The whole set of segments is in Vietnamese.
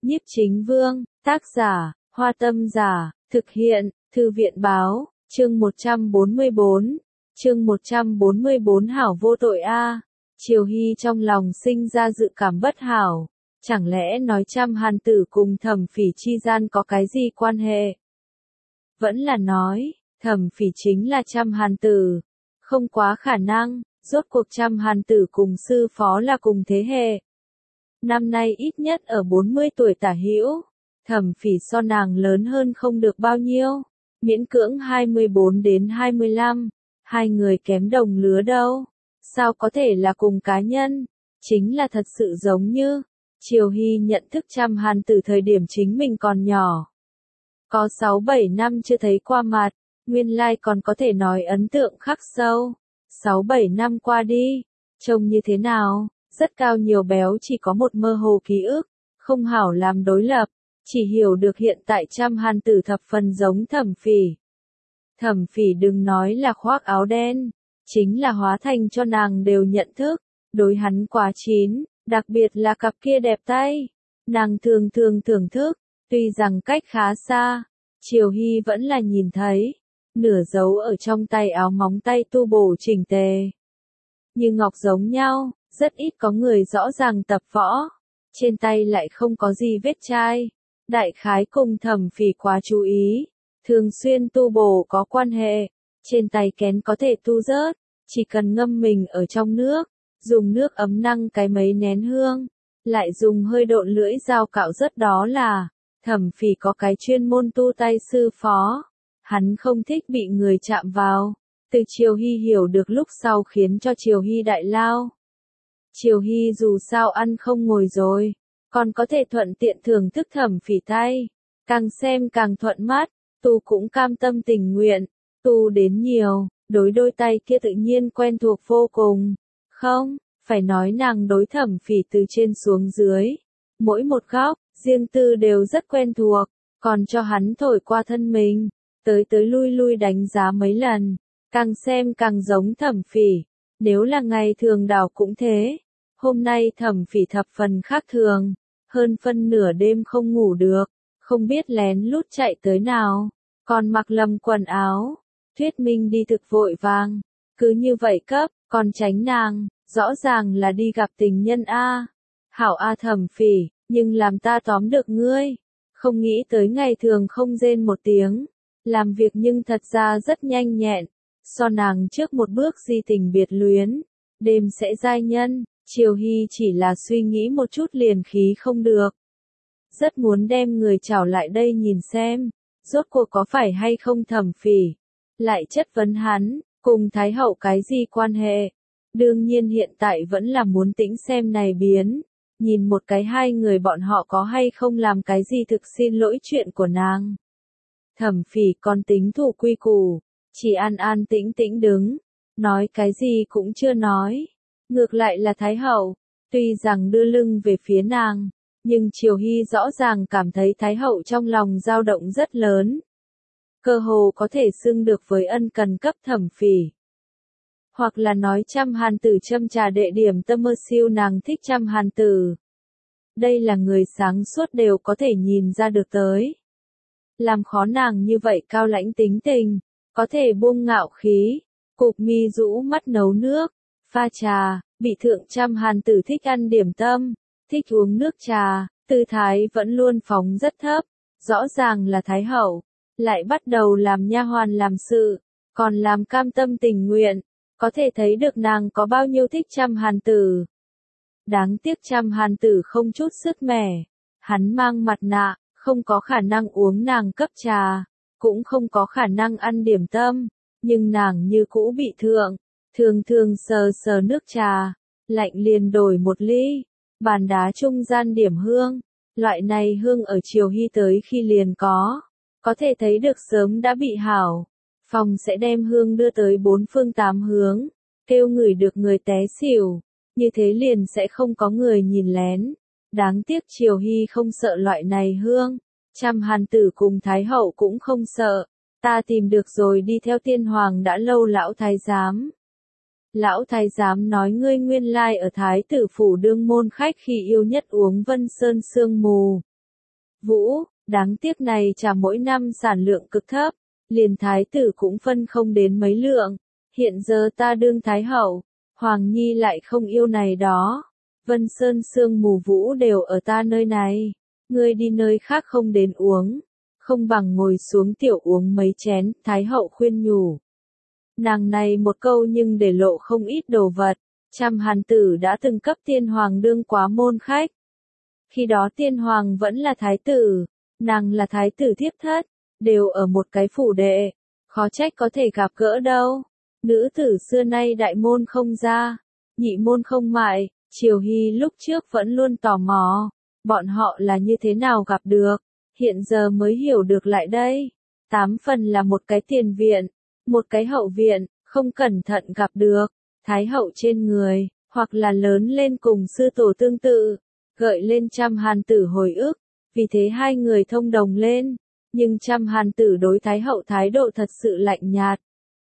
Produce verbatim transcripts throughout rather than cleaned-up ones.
Nhiếp Chính Vương, tác giả, Hoa Tâm Giả, thực hiện, Thư viện báo, chương một trăm bốn mươi bốn, chương một trăm bốn mươi bốn hảo vô tội a. Triều Hy trong lòng sinh ra dự cảm bất hảo, chẳng lẽ nói Trăm Hàn Tử cùng Thẩm Phỉ chi gian có cái gì quan hệ? Vẫn là nói, Thẩm Phỉ chính là Trăm Hàn Tử, không quá khả năng, rốt cuộc Trăm Hàn Tử cùng sư phó là cùng thế hệ. Năm nay ít nhất ở bốn mươi tuổi tả hữu, Thẩm Phỉ so nàng lớn hơn không được bao nhiêu, miễn cưỡng hai mươi bốn đến hai mươi lăm, hai người kém đồng lứa đâu, sao có thể là cùng cá nhân, chính là thật sự giống như, Triều Hy nhận thức Trăm Hàn Tử thời điểm chính mình còn nhỏ. Có sáu bảy năm chưa thấy qua mặt, nguyên lai còn có thể nói ấn tượng khắc sâu, sáu bảy năm qua đi, trông như thế nào? Rất cao nhiều béo chỉ có một mơ hồ ký ức, không hảo làm đối lập, chỉ hiểu được hiện tại Trăm Hàn Tử thập phần giống Thẩm Phỉ. Thẩm Phỉ đừng nói là khoác áo đen, chính là hóa thành cho nàng đều nhận thức, đối hắn quá chín, đặc biệt là cặp kia đẹp tay, nàng thường thường thưởng thức, tuy rằng cách khá xa, Triều Hy vẫn là nhìn thấy, nửa dấu ở trong tay áo móng tay tu bổ chỉnh tề. Như ngọc giống nhau. Rất ít có người rõ ràng tập võ, trên tay lại không có gì vết chai, đại khái cùng Thẩm Phỉ quá chú ý, thường xuyên tu bổ có quan hệ, trên tay kén có thể tu rớt, chỉ cần ngâm mình ở trong nước, dùng nước ấm năng cái mấy nén hương, lại dùng hơi độn lưỡi dao cạo rớt đó là, Thẩm Phỉ có cái chuyên môn tu tay sư phó, hắn không thích bị người chạm vào, từ Triều Hy hiểu được lúc sau khiến cho Triều Hy đại lao. Triều Hy dù sao ăn không ngồi rồi, còn có thể thuận tiện thưởng thức Thẩm Phỉ tay, càng xem càng thuận mắt, tu cũng cam tâm tình nguyện, tu đến nhiều, đối đôi tay kia tự nhiên quen thuộc vô cùng, không, phải nói nàng đối Thẩm Phỉ từ trên xuống dưới, mỗi một góc, riêng tư đều rất quen thuộc, còn cho hắn thổi qua thân mình, tới tới lui lui đánh giá mấy lần, càng xem càng giống Thẩm Phỉ. Nếu là ngày thường đảo cũng thế, hôm nay Thẩm Phỉ thập phần khác thường, hơn phân nửa đêm không ngủ được, không biết lén lút chạy tới nào, còn mặc lầm quần áo, thuyết minh đi thực vội vàng, cứ như vậy cấp, còn tránh nàng, rõ ràng là đi gặp tình nhân a. Hảo a Thẩm Phỉ, nhưng làm ta tóm được ngươi, không nghĩ tới ngày thường không rên một tiếng, làm việc nhưng thật ra rất nhanh nhẹn. So nàng trước một bước di tình biệt luyến, đêm sẽ giai nhân, Triều Hy chỉ là suy nghĩ một chút liền khí không được. Rất muốn đem người chào lại đây nhìn xem, rốt cuộc có phải hay không Thẩm Phỉ, lại chất vấn hắn, cùng Thái Hậu cái gì quan hệ. Đương nhiên hiện tại vẫn là muốn tĩnh xem này biến, nhìn một cái hai người bọn họ có hay không làm cái gì thực xin lỗi chuyện của nàng. Thẩm Phỉ còn tính thủ quy củ. Chỉ an an tĩnh tĩnh đứng, nói cái gì cũng chưa nói. Ngược lại là Thái Hậu, tuy rằng đưa lưng về phía nàng, nhưng Triều Hy rõ ràng cảm thấy Thái Hậu trong lòng dao động rất lớn. Cơ hồ có thể xưng được với ân cần cấp Thẩm Phỉ. Hoặc là nói Trăm Hàn Tử châm trà đệ điểm tâm mơ siêu nàng thích Trăm Hàn Tử. Đây là người sáng suốt đều có thể nhìn ra được tới. Làm khó nàng như vậy cao lãnh tính tình. Có thể buông ngạo khí, cụp mi rũ mắt nấu nước, pha trà, bị thượng Trăm Hàn Tử thích ăn điểm tâm, thích uống nước trà, tư thái vẫn luôn phóng rất thấp, rõ ràng là Thái Hậu, lại bắt đầu làm nha hoàn làm sự, còn làm cam tâm tình nguyện, có thể thấy được nàng có bao nhiêu thích Trăm Hàn Tử. Đáng tiếc Trăm Hàn Tử không chút sức mẻ, hắn mang mặt nạ, không có khả năng uống nàng cấp trà. Cũng không có khả năng ăn điểm tâm, nhưng nàng như cũ bị thượng, thường thường sờ sờ nước trà, lạnh liền đổi một ly, bàn đá trung gian điểm hương, loại này hương ở Triều Hy tới khi liền có, có thể thấy được sớm đã bị hảo, phòng sẽ đem hương đưa tới bốn phương tám hướng, kêu ngửi được người té xỉu, như thế liền sẽ không có người nhìn lén, đáng tiếc Triều Hy không sợ loại này hương. Trăm Hàn Tử cùng Thái Hậu cũng không sợ, ta tìm được rồi đi theo tiên hoàng đã lâu lão thái giám. Lão thái giám nói ngươi nguyên lai ở Thái Tử phủ đương môn khách khi yêu nhất uống Vân Sơn sương mù. vũ, đáng tiếc này chả mỗi năm sản lượng cực thấp, liền thái tử cũng phân không đến mấy lượng, hiện giờ ta đương thái hậu, Hoàng Nhi lại không yêu này đó, Vân Sơn sương mù vũ đều ở ta nơi này, ngươi đi nơi khác không đến uống, không bằng ngồi xuống tiểu uống mấy chén, thái hậu khuyên nhủ. Nàng này một câu nhưng để lộ không ít đồ vật, Trăm Hàn Tử đã từng cấp tiên hoàng đương quá môn khách. Khi đó tiên hoàng vẫn là thái tử, nàng là thái tử thiếp thất, đều ở một cái phủ đệ, khó trách có thể gặp gỡ đâu. Nữ tử xưa nay đại môn không ra, nhị môn không mại, Triều Hy lúc trước vẫn luôn tò mò, bọn họ là như thế nào gặp được, hiện giờ mới hiểu được lại đây. Tám phần là một cái tiền viện, một cái hậu viện, không cẩn thận gặp được, thái hậu trên người, hoặc là lớn lên cùng sư tổ tương tự, gợi lên Trăm Hàn Tử hồi ức, vì thế hai người thông đồng lên, nhưng Trăm Hàn Tử đối thái hậu thái độ thật sự lạnh nhạt.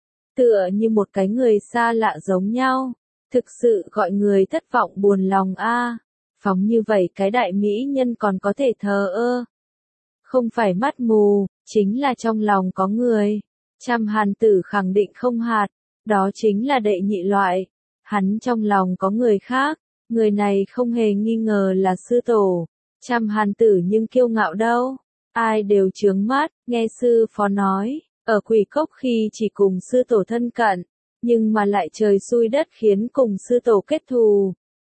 Tựa như một cái người xa lạ giống nhau, thực sự gọi người thất vọng buồn lòng a. Phóng như vậy cái đại mỹ nhân còn có thể thờ ơ. Không phải mắt mù, chính là trong lòng có người. Trăm Hàn Tử khẳng định không hạt, đó chính là đệ nhị loại. Hắn trong lòng có người khác, người này không hề nghi ngờ là sư tổ. Trăm Hàn Tử nhưng kiêu ngạo đâu, ai đều chướng mắt, nghe sư phó nói, ở Quỷ Cốc khi chỉ cùng sư tổ thân cận, nhưng mà lại trời xui đất khiến cùng sư tổ kết thù.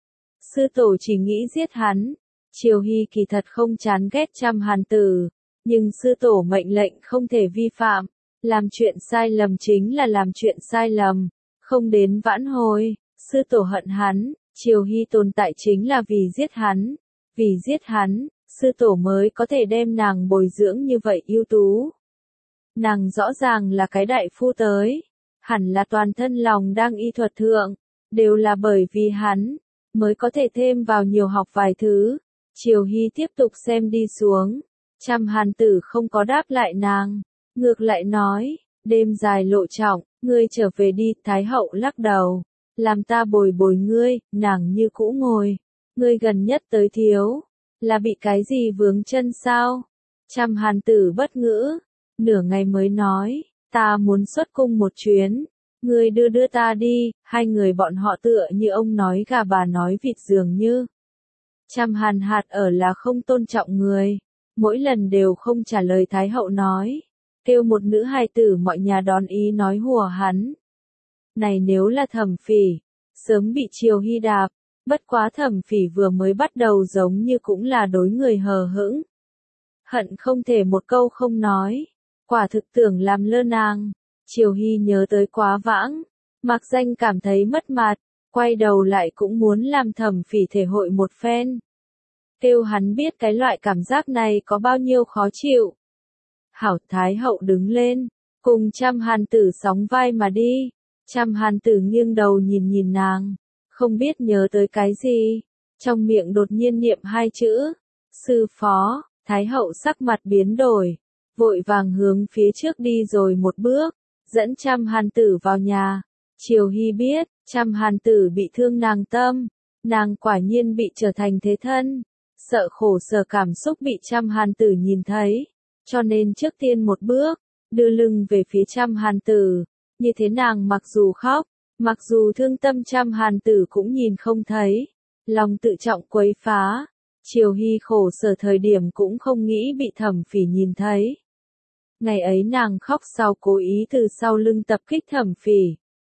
Sư tổ chỉ nghĩ giết hắn, Triều Hy kỳ thật không chán ghét Trăm Hàn Tử, nhưng sư tổ mệnh lệnh không thể vi phạm, làm chuyện sai lầm chính là làm chuyện sai lầm, không đến vãn hồi, sư tổ hận hắn, Triều Hy tồn tại chính là vì giết hắn, vì giết hắn, sư tổ mới có thể đem nàng bồi dưỡng như vậy ưu tú. Nàng rõ ràng là cái đại phu tới, hẳn là toàn thân lòng đang y thuật thượng, đều là bởi vì hắn, mới có thể thêm vào nhiều học vài thứ. Triều Hy tiếp tục xem đi xuống, Trăm Hàn Tử không có đáp lại nàng, ngược lại nói, đêm dài lộ trọng, ngươi trở về đi, thái hậu lắc đầu, làm ta bồi bồi ngươi, nàng như cũ ngồi, ngươi gần nhất tới thiếu, là bị cái gì vướng chân sao? Trăm Hàn Tử bất ngữ, nửa ngày mới nói, ta muốn xuất cung một chuyến, ngươi đưa đưa ta đi, hai người bọn họ tựa như ông nói gà bà nói vịt dường như. Trăm Hàn Hạt ở là không tôn trọng người, mỗi lần đều không trả lời thái hậu nói, kêu một nữ hài tử mọi nhà đón ý nói hùa hắn. Này nếu là Thẩm Phỉ, sớm bị Triều Hy đạp, bất quá Thẩm Phỉ vừa mới bắt đầu giống như cũng là đối người hờ hững. Hận không thể một câu không nói, quả thực tưởng làm lơ nàng. Triều Hy nhớ tới quá vãng, mặc danh cảm thấy mất mặt, quay đầu lại cũng muốn làm Thẩm Phỉ thể hội một phen. Kêu hắn biết cái loại cảm giác này có bao nhiêu khó chịu. Hảo Thái hậu đứng lên, cùng Trăm Hàn Tử sóng vai mà đi. Trăm Hàn Tử nghiêng đầu nhìn nhìn nàng, không biết nhớ tới cái gì, trong miệng đột nhiên niệm hai chữ, sư phó. Thái hậu sắc mặt biến đổi, vội vàng hướng phía trước đi rồi một bước, dẫn Trăm Hàn Tử vào nhà. Triều Hy biết, Trăm Hàn Tử bị thương nàng tâm, nàng quả nhiên bị trở thành thế thân, sợ khổ sở cảm xúc bị Trăm Hàn Tử nhìn thấy, cho nên trước tiên một bước, đưa lưng về phía Trăm Hàn Tử, như thế nàng mặc dù khóc, mặc dù thương tâm Trăm Hàn Tử cũng nhìn không thấy, lòng tự trọng quấy phá. Triều Hy khổ sở thời điểm cũng không nghĩ bị Thẩm Phỉ nhìn thấy. Ngày ấy nàng khóc sau cố ý từ sau lưng tập kích Thẩm Phỉ,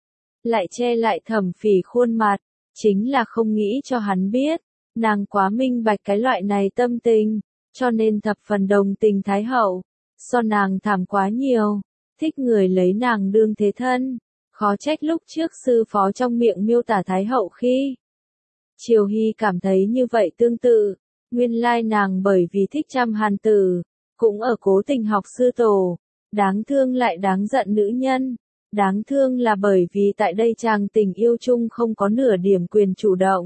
lại che lại Thẩm Phỉ khuôn mặt, chính là không nghĩ cho hắn biết, nàng quá minh bạch cái loại này tâm tình, cho nên thập phần đồng tình Thái hậu, so nàng thảm quá nhiều, thích người lấy nàng đương thế thân, khó trách lúc trước sư phó trong miệng miêu tả Thái hậu khi. Triều Hy cảm thấy như vậy tương tự. Nguyên lai nàng bởi vì thích Trăm Hàn Tử, cũng ở cố tình học sư tổ, đáng thương lại đáng giận nữ nhân, đáng thương là bởi vì tại đây chàng tình yêu chung không có nửa điểm quyền chủ động.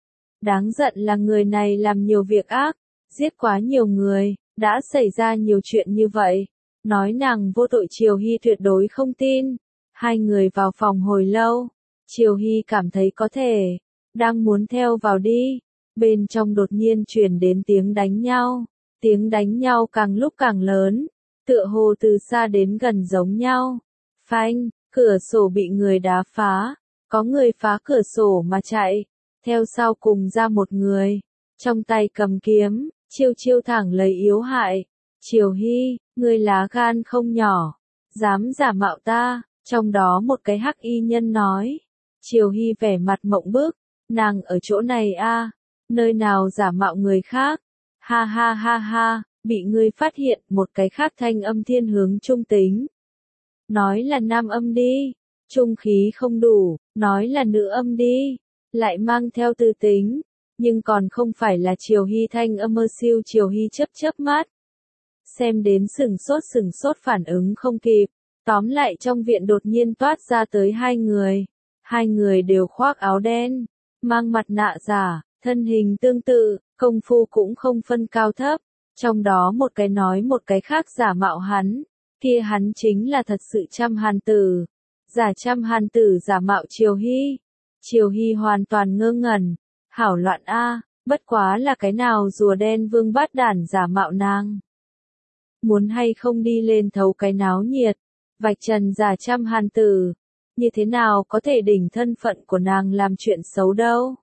Đáng giận là người này làm nhiều việc ác, giết quá nhiều người, đã xảy ra nhiều chuyện như vậy, nói nàng vô tội Triều Hy tuyệt đối không tin. Hai người vào phòng hồi lâu, Triều Hy cảm thấy có thể, đang muốn theo vào đi. Bên trong đột nhiên truyền đến tiếng đánh nhau, Tiếng đánh nhau càng lúc càng lớn, tựa hồ từ xa đến gần giống nhau. Phanh, cửa sổ bị người đá phá, có người phá cửa sổ mà chạy, theo sau cùng ra một người, trong tay cầm kiếm, chiêu chiêu thẳng lấy yếu hại. Triều Hy, ngươi lá gan không nhỏ, dám giả mạo ta, trong đó một cái hắc y nhân nói. Triều Hy vẻ mặt mộng bức, nàng ở chỗ này a, nơi nào giả mạo người khác, ha ha ha ha, bị ngươi phát hiện. Một cái khác thanh âm thiên hướng trung tính. Nói là nam âm đi, trung khí không đủ, nói là nữ âm đi, lại mang theo từ tính, nhưng còn không phải là Triều Hy thanh âm mơ siêu. Triều Hy chớp chớp mắt, xem đến sừng sốt sừng sốt phản ứng không kịp. Tóm lại trong viện đột nhiên toát ra tới hai người, hai người đều khoác áo đen, mang mặt nạ giả, thân hình tương tự, công phu cũng không phân cao thấp, trong đó một cái nói một cái khác giả mạo hắn, kia hắn chính là thật sự Trăm Hàn Tử, giả Trăm Hàn Tử giả mạo Triều Hy. Triều Hy hoàn toàn ngơ ngẩn, hảo loạn a, bất quá là cái nào rùa đen vương bát đản giả mạo nàng. Muốn hay không đi lên thấu cái náo nhiệt, vạch trần giả Trăm Hàn Tử, như thế nào có thể đỉnh thân phận của nàng làm chuyện xấu đâu.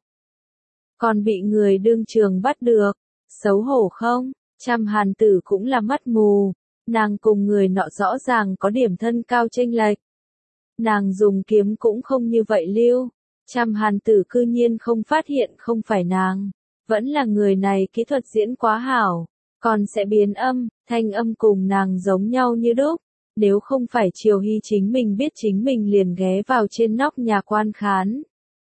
Còn bị người đương trường bắt được, xấu hổ không? Trăm Hàn Tử cũng là mắt mù, nàng cùng người nọ rõ ràng có điểm thân cao chênh lệch. Nàng dùng kiếm cũng không như vậy lưu, Trăm Hàn Tử cư nhiên không phát hiện không phải nàng, vẫn là người này kỹ thuật diễn quá hảo, còn sẽ biến âm, thanh âm cùng nàng giống nhau như đúc. Nếu không phải Triều Hy chính mình biết chính mình liền ghé vào trên nóc nhà quan khán.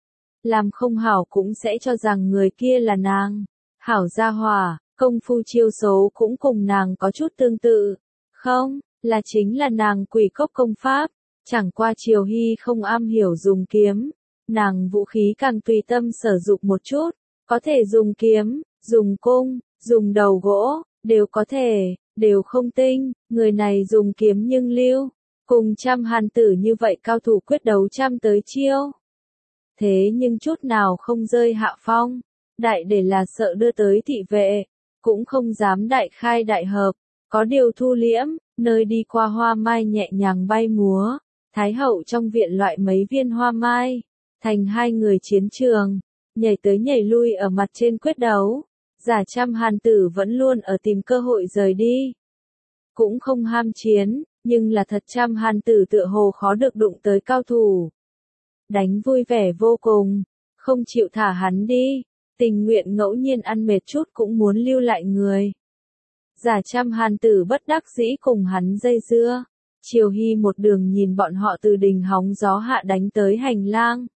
Làm không hảo cũng sẽ cho rằng người kia là nàng. Hảo gia hỏa, công phu chiêu số cũng cùng nàng có chút tương tự. Không, là chính là nàng quỷ cốc công pháp. Chẳng qua Triều Hy không am hiểu dùng kiếm. Nàng vũ khí càng tùy tâm sử dụng một chút. Có thể dùng kiếm, dùng cung, dùng đầu gỗ, đều có thể. Đều không tinh, người này dùng kiếm nhưng lưu, cùng Trăm Hàn Tử như vậy cao thủ quyết đấu trăm tới chiêu. Thế nhưng chút nào không rơi hạ phong, đại để là sợ đưa tới thị vệ, cũng không dám đại khai đại hợp, có điều thu liễm, nơi đi qua hoa mai nhẹ nhàng bay múa, Thái hậu trong viện loại mấy viên hoa mai, thành hai người chiến trường, nhảy tới nhảy lui ở mặt trên quyết đấu. Giả Trăm Hàn Tử vẫn luôn ở tìm cơ hội rời đi. Cũng không ham chiến, nhưng là thật Trăm Hàn Tử tựa hồ khó được đụng tới cao thủ. Đánh vui vẻ vô cùng, không chịu thả hắn đi, tình nguyện ngẫu nhiên ăn mệt chút cũng muốn lưu lại người. Giả Trăm Hàn Tử bất đắc dĩ cùng hắn dây dưa. Triều Hy một đường nhìn bọn họ từ đình hóng gió hạ đánh tới hành lang.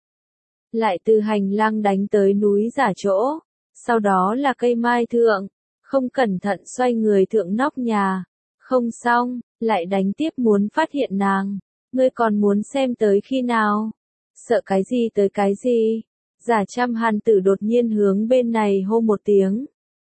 Lại từ hành lang đánh tới núi giả chỗ. Sau đó là cây mai thượng, không cẩn thận xoay người thượng nóc nhà, không xong, lại đánh tiếp muốn phát hiện nàng, ngươi còn muốn xem tới khi nào, sợ cái gì tới cái gì. Giả Trăm Hàn Tử đột nhiên hướng bên này hô một tiếng,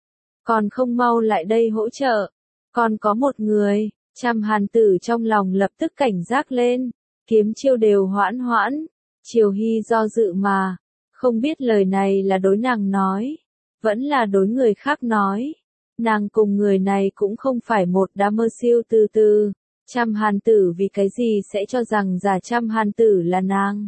còn không mau lại đây hỗ trợ, còn có một người. Trăm Hàn Tử trong lòng lập tức cảnh giác lên, kiếm chiêu đều hoãn hoãn. Triều Hy do dự mà, không biết lời này là đối nàng nói, vẫn là đối người khác nói. Nàng cùng người này cũng không phải một đám mơ siêu từ từ. Trăm Hàn Tử vì cái gì sẽ cho rằng giả Trăm Hàn Tử là nàng?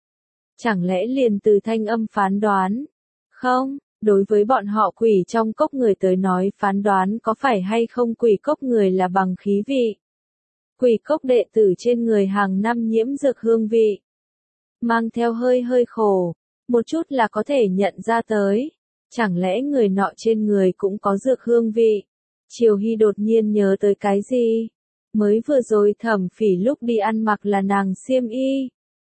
Chẳng lẽ liền từ thanh âm phán đoán? Không, đối với bọn họ quỷ trong cốc người tới nói phán đoán có phải hay không quỷ cốc người là bằng khí vị. Quỷ cốc đệ tử trên người hàng năm nhiễm dược hương vị, mang theo hơi hơi khổ, một chút là có thể nhận ra tới. Chẳng lẽ người nọ trên người cũng có dược hương vị? Triều Hy đột nhiên nhớ tới cái gì? Mới vừa rồi Thẩm Phỉ lúc đi ăn mặc là nàng xiêm y.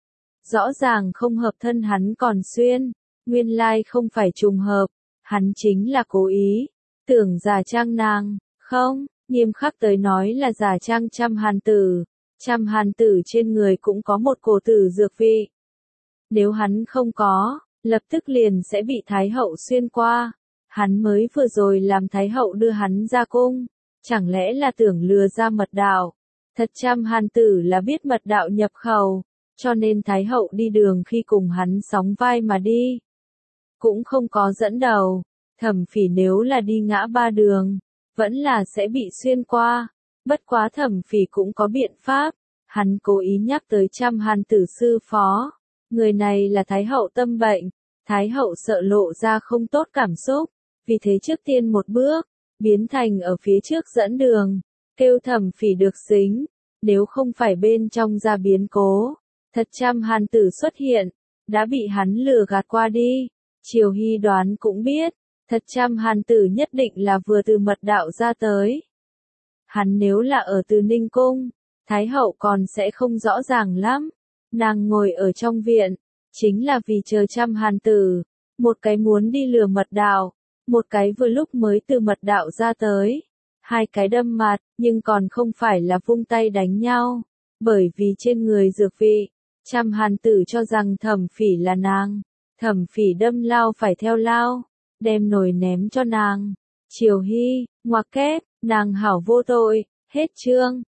Rõ ràng không hợp thân hắn còn xuyên, nguyên lai không phải trùng hợp, hắn chính là cố ý, tưởng giả trang nàng, không, nghiêm khắc tới nói là giả trang Trăm Hàn Tử. Trăm Hàn Tử trên người cũng có một cổ tử dược vị. Nếu hắn không có, lập tức liền sẽ bị Thái hậu xuyên qua. Hắn mới vừa rồi làm Thái hậu đưa hắn ra cung, chẳng lẽ là tưởng lừa ra mật đạo. Thật Trăm Hàn Tử là biết mật đạo nhập khẩu, cho nên Thái hậu đi đường khi cùng hắn sóng vai mà đi, cũng không có dẫn đầu. Thẩm Phỉ nếu là đi ngã ba đường, vẫn là sẽ bị xuyên qua. Bất quá Thẩm Phỉ cũng có biện pháp, hắn cố ý nhắc tới Trăm Hàn Tử sư phó. Người này là Thái hậu tâm bệnh, Thái hậu sợ lộ ra không tốt cảm xúc, vì thế trước tiên một bước, biến thành ở phía trước dẫn đường, kêu Thẩm Phỉ được xính, nếu không phải bên trong ra biến cố, thật Trăm Hàn Tử xuất hiện, đã bị hắn lừa gạt qua đi. Triều Hy đoán cũng biết, thật Trăm Hàn Tử nhất định là vừa từ mật đạo ra tới. Hắn nếu là ở Từ Ninh Cung, Thái hậu còn sẽ không rõ ràng lắm. Nàng ngồi ở trong viện, chính là vì chờ Trăm Hàn Tử, một cái muốn đi lừa mật đạo, một cái vừa lúc mới từ mật đạo ra tới. Hai cái đâm mặt, nhưng còn không phải là vung tay đánh nhau, bởi vì trên người dược vị, Trăm Hàn Tử cho rằng Thẩm Phỉ là nàng, Thẩm Phỉ đâm lao phải theo lao, đem nồi ném cho nàng. Triều Hy, ngoặc kép, nàng hảo vô tội, hết chương.